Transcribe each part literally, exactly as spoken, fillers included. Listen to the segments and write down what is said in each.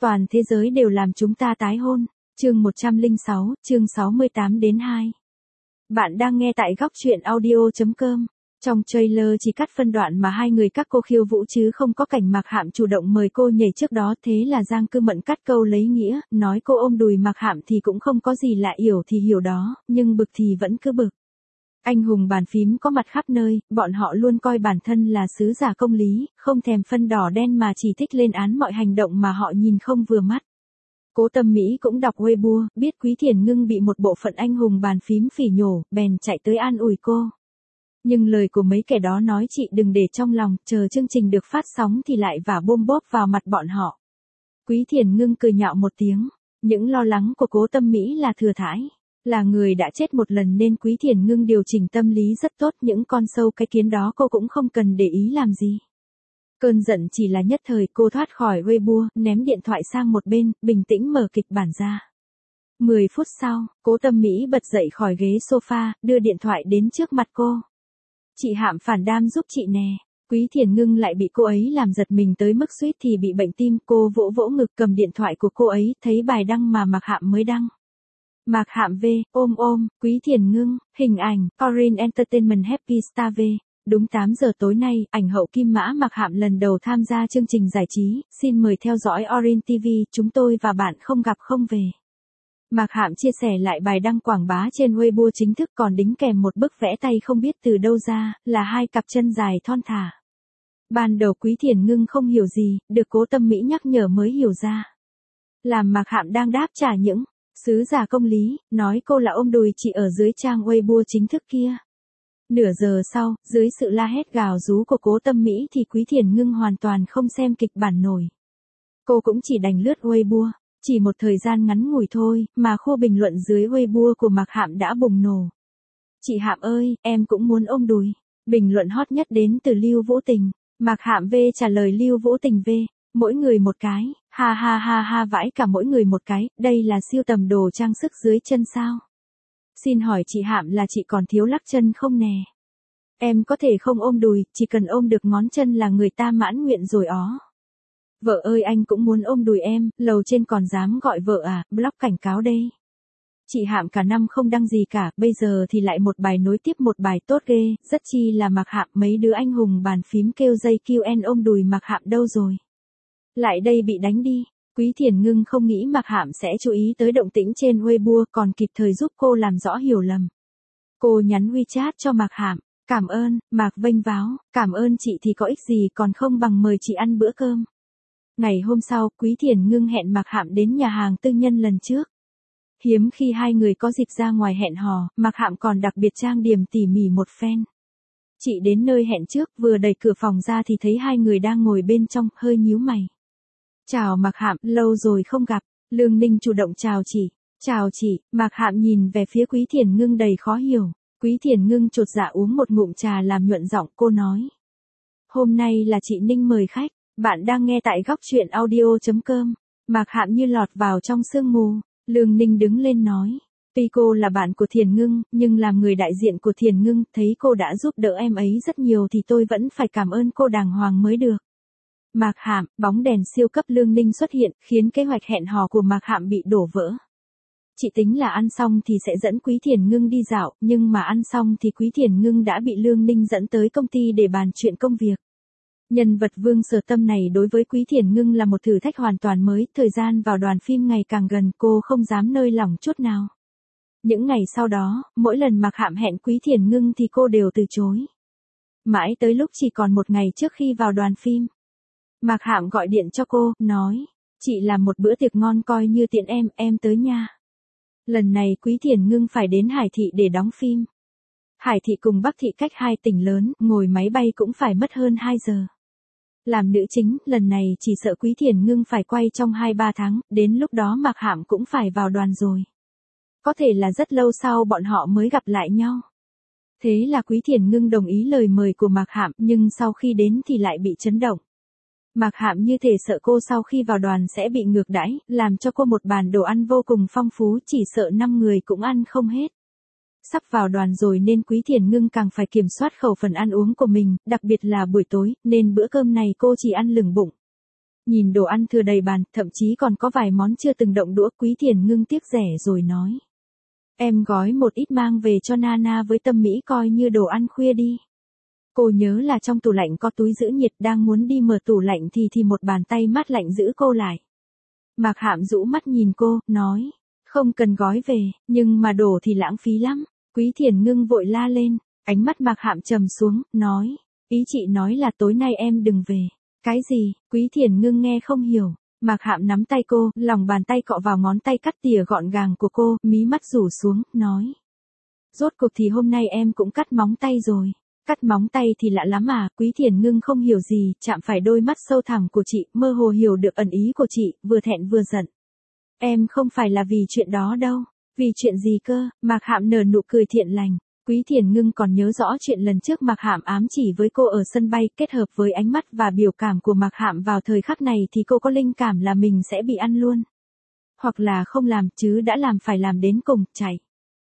Toàn thế giới đều làm chúng ta tái hôn. Chương một trăm lẻ sáu, chương sáu mươi tám đến hai. Bạn đang nghe tại góc truyện audio chấm com. Trong trailer chỉ cắt phân đoạn mà hai người các cô khiêu vũ chứ không có cảnh Mạc Hạm chủ động mời cô nhảy trước đó, thế là Giang Cư Mận cắt câu lấy nghĩa, nói cô ôm đùi Mạc Hạm thì cũng không có gì lạ, hiểu thì hiểu đó, nhưng bực thì vẫn cứ bực. Anh hùng bàn phím có mặt khắp nơi, bọn họ luôn coi bản thân là sứ giả công lý, không thèm phân đỏ đen mà chỉ thích lên án mọi hành động mà họ nhìn không vừa mắt. Cố Tâm Mỹ cũng đọc Weibo, biết Quý Thiền Ngưng bị một bộ phận anh hùng bàn phím phỉ nhổ, bèn chạy tới an ủi cô. Nhưng lời của mấy kẻ đó nói chị đừng để trong lòng, chờ chương trình được phát sóng thì lại vả bôm bốp vào mặt bọn họ. Quý Thiền Ngưng cười nhạo một tiếng, những lo lắng của Cố Tâm Mỹ là thừa thãi. Là người đã chết một lần nên Quý Thiền Ngưng điều chỉnh tâm lý rất tốt, những con sâu cái kiến đó cô cũng không cần để ý làm gì. Cơn giận chỉ là nhất thời, cô thoát khỏi Weibo, ném điện thoại sang một bên, bình tĩnh mở kịch bản ra. Mười phút sau, Cố Tâm Mỹ bật dậy khỏi ghế sofa, đưa điện thoại đến trước mặt cô. Chị Hạm phản đam giúp chị nè. Quý Thiền Ngưng lại bị cô ấy làm giật mình tới mức suýt thì bị bệnh tim, cô vỗ vỗ ngực cầm điện thoại của cô ấy, thấy bài đăng mà Mạc Hạm mới đăng. Mạc Hạm V, ôm ôm, Quý Thiền Ngưng, hình ảnh, Orange Entertainment Happy Star V. Đúng tám giờ tối nay, ảnh hậu Kim Mã Mạc Hạm lần đầu tham gia chương trình giải trí, xin mời theo dõi Orange ti vi, chúng tôi và bạn không gặp không về. Mạc Hạm chia sẻ lại bài đăng quảng bá trên Weibo chính thức, còn đính kèm một bức vẽ tay không biết từ đâu ra, là hai cặp chân dài thon thả. Ban đầu Quý Thiền Ngưng không hiểu gì, được Cố Tâm Mỹ nhắc nhở mới hiểu ra. Làm Mạc Hạm đang đáp trả những sứ giả công lý, nói cô là ôm đùi chị ở dưới trang Weibo chính thức kia. Nửa giờ sau, dưới sự la hét gào rú của Cố Tâm Mỹ thì Quý Thiền Ngưng hoàn toàn không xem kịch bản nổi. Cô cũng chỉ đành lướt Weibo, chỉ một thời gian ngắn ngủi thôi, mà khu bình luận dưới Weibo của Mạc Hạm đã bùng nổ. Chị Hạm ơi, em cũng muốn ôm đùi. Bình luận hot nhất đến từ Lưu Vũ Tình. Mạc Hạm V trả lời Lưu Vũ Tình V. Mỗi người một cái, ha ha ha ha vãi cả mỗi người một cái, đây là siêu tầm đồ trang sức dưới chân sao? Xin hỏi chị Hạm là chị còn thiếu lắc chân không nè? Em có thể không ôm đùi, chỉ cần ôm được ngón chân là người ta mãn nguyện rồi ó. Vợ ơi anh cũng muốn ôm đùi em, lầu trên còn dám gọi vợ à, block cảnh cáo đây. Chị Hạm cả năm không đăng gì cả, bây giờ thì lại một bài nối tiếp một bài tốt ghê, rất chi là Mạc Hạm, mấy đứa anh hùng bàn phím kêu dây kiu en ôm đùi Mạc Hạm đâu rồi? Lại đây bị đánh đi. Quý Thiền Ngưng không nghĩ Mạc Hạm sẽ chú ý tới động tĩnh trên Weibo, còn kịp thời giúp cô làm rõ hiểu lầm. Cô nhắn WeChat cho Mạc Hạm, cảm ơn, Mạc vênh váo, cảm ơn chị thì có ích gì, còn không bằng mời chị ăn bữa cơm. Ngày hôm sau, Quý Thiền Ngưng hẹn Mạc Hạm đến nhà hàng tư nhân lần trước. Hiếm khi hai người có dịp ra ngoài hẹn hò, Mạc Hạm còn đặc biệt trang điểm tỉ mỉ một phen. Chị đến nơi hẹn trước, vừa đẩy cửa phòng ra thì thấy hai người đang ngồi bên trong, hơi nhíu mày. Chào Mạc Hạm, lâu rồi không gặp. Lương Ninh chủ động chào chị. Chào chị. Mạc Hạm nhìn về phía Quý Thiền Ngưng đầy khó hiểu. Quý Thiền Ngưng chột dạ uống một ngụm trà làm nhuận giọng, cô nói. Hôm nay là chị Ninh mời khách. Bạn đang nghe tại góc truyện audio chấm com. Mạc Hạm như lọt vào trong sương mù. Lương Ninh đứng lên nói. Tuy cô là bạn của Thiền Ngưng, nhưng làm người đại diện của Thiền Ngưng, thấy cô đã giúp đỡ em ấy rất nhiều thì tôi vẫn phải cảm ơn cô đàng hoàng mới được. Mạc Hạm, bóng đèn siêu cấp Lương Ninh xuất hiện, khiến kế hoạch hẹn hò của Mạc Hạm bị đổ vỡ. Chị tính là ăn xong thì sẽ dẫn Quý Thiền Ngưng đi dạo, nhưng mà ăn xong thì Quý Thiền Ngưng đã bị Lương Ninh dẫn tới công ty để bàn chuyện công việc. Nhân vật Vương Sở Tâm này đối với Quý Thiền Ngưng là một thử thách hoàn toàn mới, thời gian vào đoàn phim ngày càng gần, cô không dám nơi lỏng chút nào. Những ngày sau đó, mỗi lần Mạc Hạm hẹn Quý Thiền Ngưng thì cô đều từ chối. Mãi tới lúc chỉ còn một ngày trước khi vào đoàn phim. Mạc Hạm gọi điện cho cô, nói, chị làm một bữa tiệc ngon coi như tiện em, em tới nha. Lần này Quý Thiền Ngưng phải đến Hải Thị để đóng phim. Hải Thị cùng Bắc Thị cách hai tỉnh lớn, ngồi máy bay cũng phải mất hơn hai giờ. Làm nữ chính, lần này chỉ sợ Quý Thiền Ngưng phải quay trong hai ba tháng, đến lúc đó Mạc Hạm cũng phải vào đoàn rồi. Có thể là rất lâu sau bọn họ mới gặp lại nhau. Thế là Quý Thiền Ngưng đồng ý lời mời của Mạc Hạm, nhưng sau khi đến thì lại bị chấn động. Mạc Hạm như thể sợ cô sau khi vào đoàn sẽ bị ngược đãi, làm cho cô một bàn đồ ăn vô cùng phong phú, chỉ sợ năm người cũng ăn không hết. Sắp vào đoàn rồi nên Quý Thiền Ngưng càng phải kiểm soát khẩu phần ăn uống của mình, đặc biệt là buổi tối, nên bữa cơm này cô chỉ ăn lửng bụng. Nhìn đồ ăn thừa đầy bàn, thậm chí còn có vài món chưa từng động đũa, Quý Thiền Ngưng tiếc rẻ rồi nói. Em gói một ít mang về cho Nana với Tâm Mỹ coi như đồ ăn khuya đi. Cô nhớ là trong tủ lạnh có túi giữ nhiệt, đang muốn đi mở tủ lạnh thì thì một bàn tay mát lạnh giữ cô lại. Mạc Hạm rũ mắt nhìn cô, nói. Không cần gói về, nhưng mà đổ thì lãng phí lắm. Quý Thiền Ngưng vội la lên, ánh mắt Mạc Hạm trầm xuống, nói. Ý chị nói là tối nay em đừng về. Cái gì? Quý Thiền Ngưng nghe không hiểu. Mạc Hạm nắm tay cô, lòng bàn tay cọ vào ngón tay cắt tỉa gọn gàng của cô, mí mắt rủ xuống, nói. Rốt cuộc thì hôm nay em cũng cắt móng tay rồi. Cắt móng tay thì lạ lắm à, Quý Thiền Ngưng không hiểu gì, chạm phải đôi mắt sâu thẳm của chị, mơ hồ hiểu được ẩn ý của chị, vừa thẹn vừa giận. Em không phải là vì chuyện đó đâu. Vì chuyện gì cơ? Mạc Hạm nở nụ cười thiện lành. Quý Thiền Ngưng còn nhớ rõ chuyện lần trước Mạc Hạm ám chỉ với cô ở sân bay, kết hợp với ánh mắt và biểu cảm của Mạc Hạm vào thời khắc này thì cô có linh cảm là mình sẽ bị ăn luôn. Hoặc là không làm chứ đã làm phải làm đến cùng, chạy.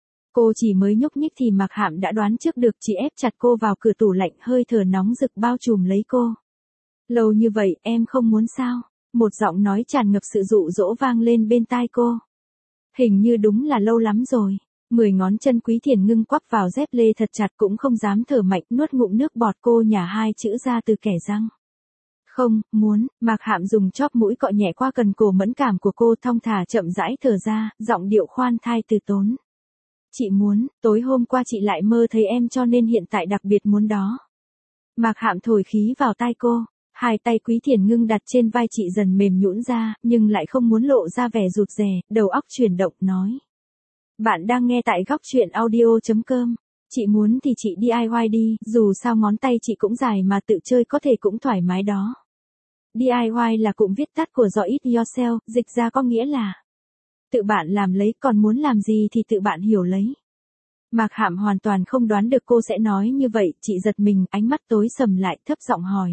Cô chỉ mới nhúc nhích thì Mạc Hạm đã đoán trước được, chỉ ép chặt cô vào cửa tủ lạnh, hơi thở nóng rực bao trùm lấy cô. Lâu như vậy, em không muốn sao? Một giọng nói tràn ngập sự dụ dỗ vang lên bên tai cô. Hình như đúng là lâu lắm rồi. Mười ngón chân Quý Thiền Ngưng quắp vào dép lê thật chặt, cũng không dám thở mạnh, nuốt ngụm nước bọt, cô nhả hai chữ ra từ kẻ răng. Không, muốn. Mạc Hạm dùng chóp mũi cọ nhẹ qua cần cổ mẫn cảm của cô, thong thả chậm rãi thở ra, giọng điệu khoan thai từ tốn. Chị muốn, tối hôm qua chị lại mơ thấy em cho nên hiện tại đặc biệt muốn đó. Mạc Hạm thổi khí vào tai cô. Hai tay Quý Thiền Ngưng đặt trên vai chị dần mềm nhũn ra, nhưng lại không muốn lộ ra vẻ rụt rè, đầu óc chuyển động, nói. Bạn đang nghe tại góc truyện audio chấm com. Chị muốn thì chị đê i goái đi, dù sao ngón tay chị cũng dài mà tự chơi có thể cũng thoải mái đó. đê i goái là cụm viết tắt của Do It Yourself, dịch ra có nghĩa là tự bạn làm lấy, còn muốn làm gì thì tự bạn hiểu lấy. Mạc Hạm hoàn toàn không đoán được cô sẽ nói như vậy, chị giật mình, ánh mắt tối sầm lại, thấp giọng hỏi.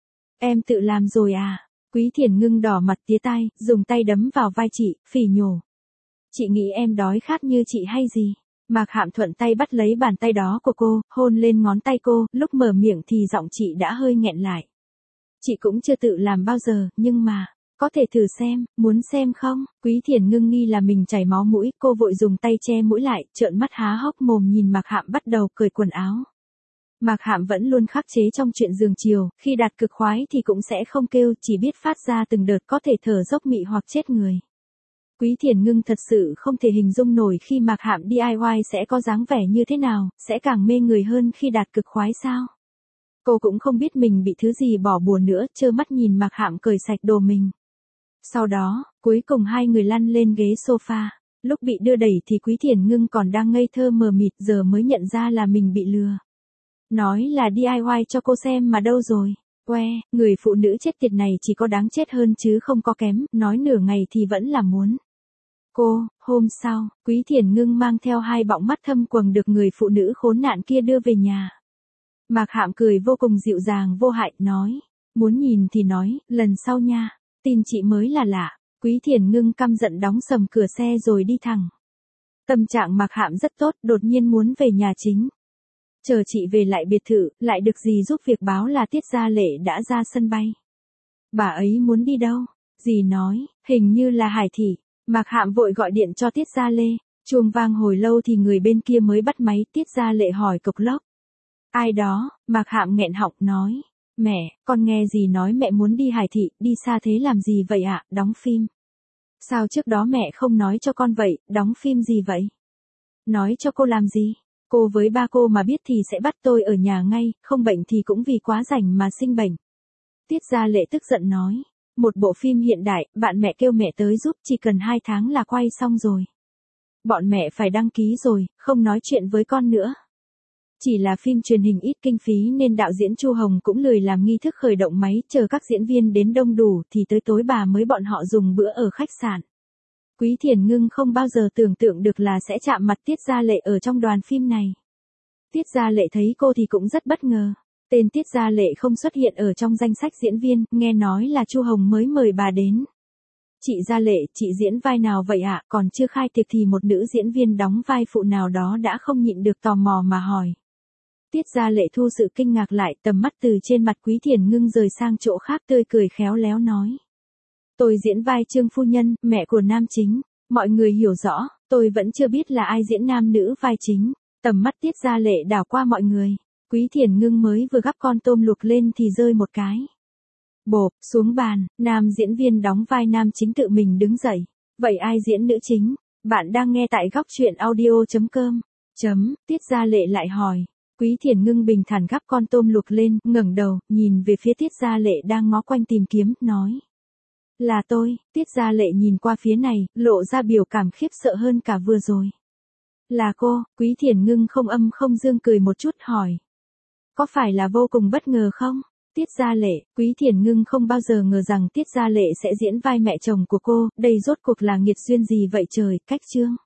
Em tự làm rồi à? Quý Thiền Ngưng đỏ mặt tía tai, dùng tay đấm vào vai chị, phỉ nhổ. Chị nghĩ em đói khát như chị hay gì? Mạc Hạm thuận tay bắt lấy bàn tay đó của cô, hôn lên ngón tay cô, lúc mở miệng thì giọng chị đã hơi nghẹn lại. Chị cũng chưa tự làm bao giờ, nhưng mà, có thể thử xem, muốn xem không? Quý Thiền Ngưng nghi là mình chảy máu mũi, cô vội dùng tay che mũi lại, trợn mắt há hốc mồm nhìn Mạc Hạm bắt đầu cởi quần áo. Mạc Hạm vẫn luôn khắc chế trong chuyện giường chiều, khi đạt cực khoái thì cũng sẽ không kêu, chỉ biết phát ra từng đợt có thể thở dốc mị hoặc chết người. Quý Thiền Ngưng thật sự không thể hình dung nổi khi Mạc Hạm đê i goái sẽ có dáng vẻ như thế nào, sẽ càng mê người hơn khi đạt cực khoái sao. Cô cũng không biết mình bị thứ gì bỏ bùa nữa, trơ mắt nhìn Mạc Hạm cởi sạch đồ mình. Sau đó, cuối cùng hai người lăn lên ghế sofa. Lúc bị đưa đẩy thì Quý Thiền Ngưng còn đang ngây thơ mờ mịt, giờ mới nhận ra là mình bị lừa. Nói là đê i goái cho cô xem mà đâu rồi. Que, người phụ nữ chết tiệt này chỉ có đáng chết hơn chứ không có kém, nói nửa ngày thì vẫn là muốn. Cô, hôm sau, Quý Thiền Ngưng mang theo hai bọng mắt thâm quầng được người phụ nữ khốn nạn kia đưa về nhà. Mạc Hạm cười vô cùng dịu dàng vô hại, nói. Muốn nhìn thì nói, lần sau nha. Tin chị mới là lạ. Quý Thiền Ngưng căm giận đóng sầm cửa xe rồi đi thẳng. Tâm trạng Mạc Hạm rất tốt, đột nhiên muốn về nhà chính. Chờ chị về lại biệt thự, lại được dì giúp việc báo là Tiết Gia Lệ đã ra sân bay. Bà ấy muốn đi đâu? Dì nói, hình như là Hải Thị. Mạc Hạm vội gọi điện cho Tiết Gia Lê. Chuông vang hồi lâu thì người bên kia mới bắt máy. Tiết Gia Lệ hỏi cộc lốc. Ai đó? Mạc Hạm nghẹn họng nói. Mẹ, con nghe dì nói mẹ muốn đi Hải Thị, đi xa thế làm gì vậy ạ, à? Đóng phim. Sao trước đó mẹ không nói cho con vậy, đóng phim gì vậy? Nói cho cô làm gì? Cô với ba cô mà biết thì sẽ bắt tôi ở nhà ngay, không bệnh thì cũng vì quá rảnh mà sinh bệnh. Tiết Gia Lệ tức giận nói. Một bộ phim hiện đại, bạn mẹ kêu mẹ tới giúp, chỉ cần hai tháng là quay xong rồi. Bọn mẹ phải đăng ký rồi, không nói chuyện với con nữa. Chỉ là phim truyền hình ít kinh phí nên đạo diễn Chu Hồng cũng lười làm nghi thức khởi động máy, chờ các diễn viên đến đông đủ thì tới tối bà mới bọn họ dùng bữa ở khách sạn. Quý Thiền Ngưng không bao giờ tưởng tượng được là sẽ chạm mặt Tiết Gia Lệ ở trong đoàn phim này. Tiết Gia Lệ thấy cô thì cũng rất bất ngờ. Tên Tiết Gia Lệ không xuất hiện ở trong danh sách diễn viên, nghe nói là Chu Hồng mới mời bà đến. Chị Gia Lệ, chị diễn vai nào vậy ạ? À? Còn chưa khai tiệc thì một nữ diễn viên đóng vai phụ nào đó đã không nhịn được tò mò mà hỏi. Tiết Gia Lệ thu sự kinh ngạc lại, tầm mắt từ trên mặt Quý Thiền Ngưng rời sang chỗ khác, tươi cười khéo léo nói. Tôi diễn vai Trương phu nhân, mẹ của nam chính. Mọi người hiểu rõ, tôi vẫn chưa biết là ai diễn nam nữ vai chính. Tầm mắt Tiết Gia Lệ đảo qua mọi người. Quý Thiển Ngưng mới vừa gắp con tôm luộc lên thì rơi một cái. Bộp, xuống bàn, nam diễn viên đóng vai nam chính tự mình đứng dậy. Vậy ai diễn nữ chính? Bạn đang nghe tại góc truyện audio chấm com. Chấm, Tiết Gia Lệ lại hỏi. Quý Thiển Ngưng bình thản gắp con tôm luộc lên, ngẩng đầu, nhìn về phía Tiết Gia Lệ đang ngó quanh tìm kiếm, nói. Là tôi. Tiết Gia Lệ nhìn qua phía này, lộ ra biểu cảm khiếp sợ hơn cả vừa rồi. Là cô. Quý Thiển Ngưng không âm không dương cười một chút hỏi. Có phải là vô cùng bất ngờ không? Tiết Gia Lệ. Quý Thiển Ngưng không bao giờ ngờ rằng Tiết Gia Lệ sẽ diễn vai mẹ chồng của cô, đây rốt cuộc là nghiệt duyên gì vậy trời, cách chương.